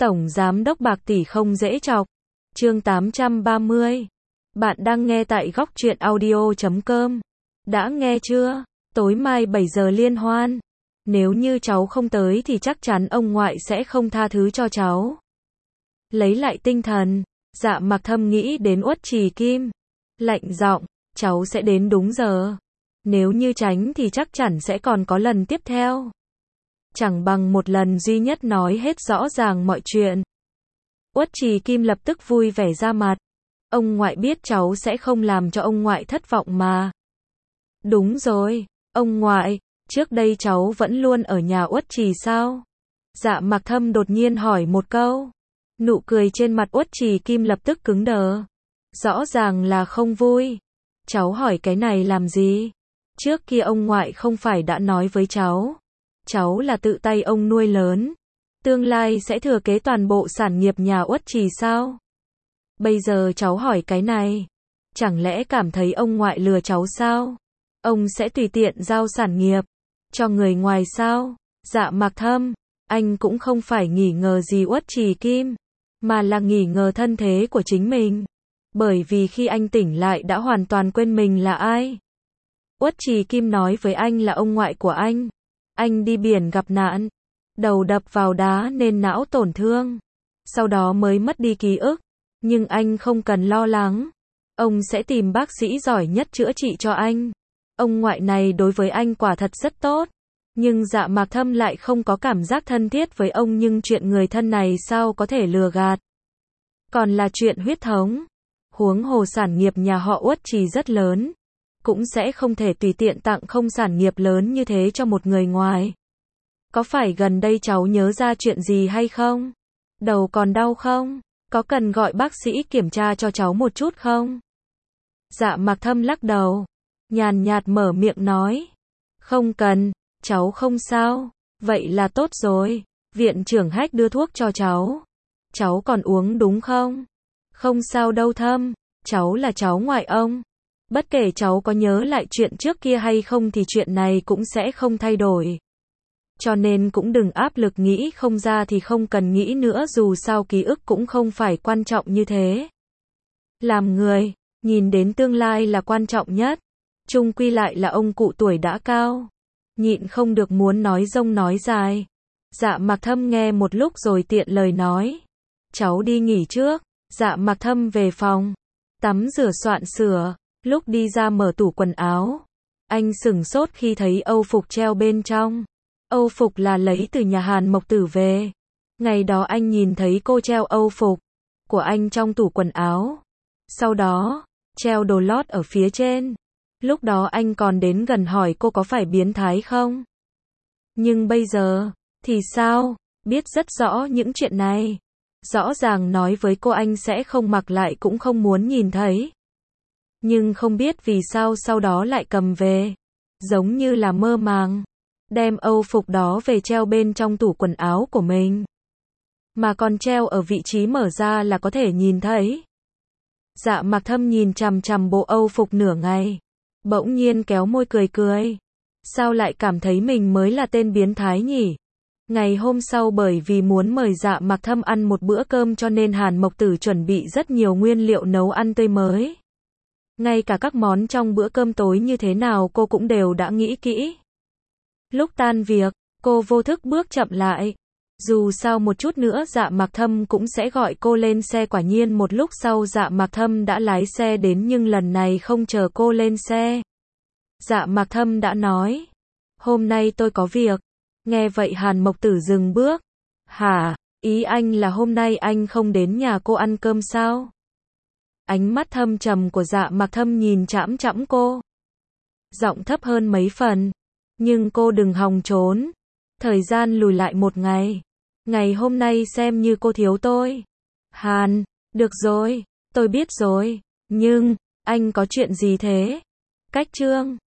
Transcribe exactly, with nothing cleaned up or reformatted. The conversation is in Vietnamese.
Tổng Giám đốc bạc tỷ không dễ chọc. Chương tám trăm ba mươi. Bạn đang nghe tại góc truyện audio chấm com. Đã nghe chưa? Tối mai bảy giờ liên hoan. Nếu như cháu không tới thì chắc chắn ông ngoại sẽ không tha thứ cho cháu. Lấy lại tinh thần, Dạ Mặc Thâm nghĩ đến Uất Trì Kim. Lạnh giọng, cháu sẽ đến đúng giờ. Nếu như tránh thì chắc chắn sẽ còn có lần tiếp theo. Chẳng bằng một lần duy nhất nói hết rõ ràng mọi chuyện. Uất Trì Kim lập tức vui vẻ ra mặt. Ông ngoại biết cháu sẽ không làm cho ông ngoại thất vọng mà. Đúng rồi, ông ngoại, trước đây cháu vẫn luôn ở nhà Uất Trì sao? Dạ Mặc Thâm đột nhiên hỏi một câu. Nụ cười trên mặt Uất Trì Kim lập tức cứng đờ. Rõ ràng là không vui. Cháu hỏi cái này làm gì? Trước kia ông ngoại không phải đã nói với cháu. Cháu là tự tay ông nuôi lớn. Tương lai sẽ thừa kế toàn bộ sản nghiệp nhà Uất Trì sao? Bây giờ cháu hỏi cái này. Chẳng lẽ cảm thấy ông ngoại lừa cháu sao? Ông sẽ tùy tiện giao sản nghiệp cho người ngoài sao? Dạ Mặc Thâm, anh cũng không phải nghi ngờ gì Uất Trì Kim, mà là nghi ngờ thân thế của chính mình. Bởi vì khi anh tỉnh lại đã hoàn toàn quên mình là ai. Uất Trì Kim nói với anh là ông ngoại của anh. Anh đi biển gặp nạn, đầu đập vào đá nên não tổn thương. Sau đó mới mất đi ký ức. Nhưng anh không cần lo lắng. Ông sẽ tìm bác sĩ giỏi nhất chữa trị cho anh. Ông ngoại này đối với anh quả thật rất tốt. Nhưng Dạ Mặc Thâm lại không có cảm giác thân thiết với ông, nhưng chuyện người thân này sao có thể lừa gạt. Còn là chuyện huyết thống. Huống hồ sản nghiệp nhà họ Uất Trì rất lớn. Cũng sẽ không thể tùy tiện tặng không sản nghiệp lớn như thế cho một người ngoài. Có phải gần đây cháu nhớ ra chuyện gì hay không? Đầu còn đau không? Có cần gọi bác sĩ kiểm tra cho cháu một chút không? Dạ Mặc Thâm lắc đầu. Nhàn nhạt mở miệng nói. Không cần, cháu không sao. Vậy là tốt rồi. Viện trưởng Hách đưa thuốc cho cháu. Cháu còn uống đúng không? Không sao đâu Thâm. Cháu là cháu ngoại ông. Bất kể cháu có nhớ lại chuyện trước kia hay không thì chuyện này cũng sẽ không thay đổi. Cho nên cũng đừng áp lực, nghĩ không ra thì không cần nghĩ nữa, dù sao ký ức cũng không phải quan trọng như thế. Làm người, nhìn đến tương lai là quan trọng nhất. Chung quy lại là ông cụ tuổi đã cao. Nhịn không được muốn nói rông nói dài. Dạ Mặc Thâm nghe một lúc rồi tiện lời nói. Cháu đi nghỉ trước. Dạ Mặc Thâm về phòng. Tắm rửa soạn sửa. Lúc đi ra mở tủ quần áo. Anh sửng sốt khi thấy âu phục treo bên trong. Âu phục là lấy từ nhà Hàn Mộc Tử về. Ngày đó anh nhìn thấy cô treo âu phục của anh trong tủ quần áo. Sau đó, treo đồ lót ở phía trên. Lúc đó anh còn đến gần hỏi cô có phải biến thái không? Nhưng bây giờ, thì sao? Biết rất rõ những chuyện này. Rõ ràng nói với cô anh sẽ không mặc lại cũng không muốn nhìn thấy. Nhưng không biết vì sao sau đó lại cầm về. Giống như là mơ màng. Đem âu phục đó về treo bên trong tủ quần áo của mình. Mà còn treo ở vị trí mở ra là có thể nhìn thấy. Dạ Mặc Thâm nhìn chằm chằm bộ âu phục nửa ngày. Bỗng nhiên kéo môi cười cười. Sao lại cảm thấy mình mới là tên biến thái nhỉ? Ngày hôm sau bởi vì muốn mời Dạ Mặc Thâm ăn một bữa cơm cho nên Hàn Mộc Tử chuẩn bị rất nhiều nguyên liệu nấu ăn tươi mới. Ngay cả các món trong bữa cơm tối như thế nào cô cũng đều đã nghĩ kỹ. Lúc tan việc, cô vô thức bước chậm lại. Dù sao một chút nữa Dạ Mặc Thâm cũng sẽ gọi cô lên xe. Quả nhiên một lúc sau Dạ Mặc Thâm đã lái xe đến, nhưng lần này không chờ cô lên xe. Dạ Mặc Thâm đã nói. Hôm nay tôi có việc. Nghe vậy Hàn Mộc Tử dừng bước. Hả? Ý anh là hôm nay anh không đến nhà cô ăn cơm sao? Ánh mắt thâm trầm của Dạ Mặc Thâm nhìn chằm chằm cô. Giọng thấp hơn mấy phần. Nhưng cô đừng hòng trốn. Thời gian lùi lại một ngày. Ngày hôm nay xem như cô thiếu tôi. Hàn, được rồi, tôi biết rồi. Nhưng, anh có chuyện gì thế? Cách chương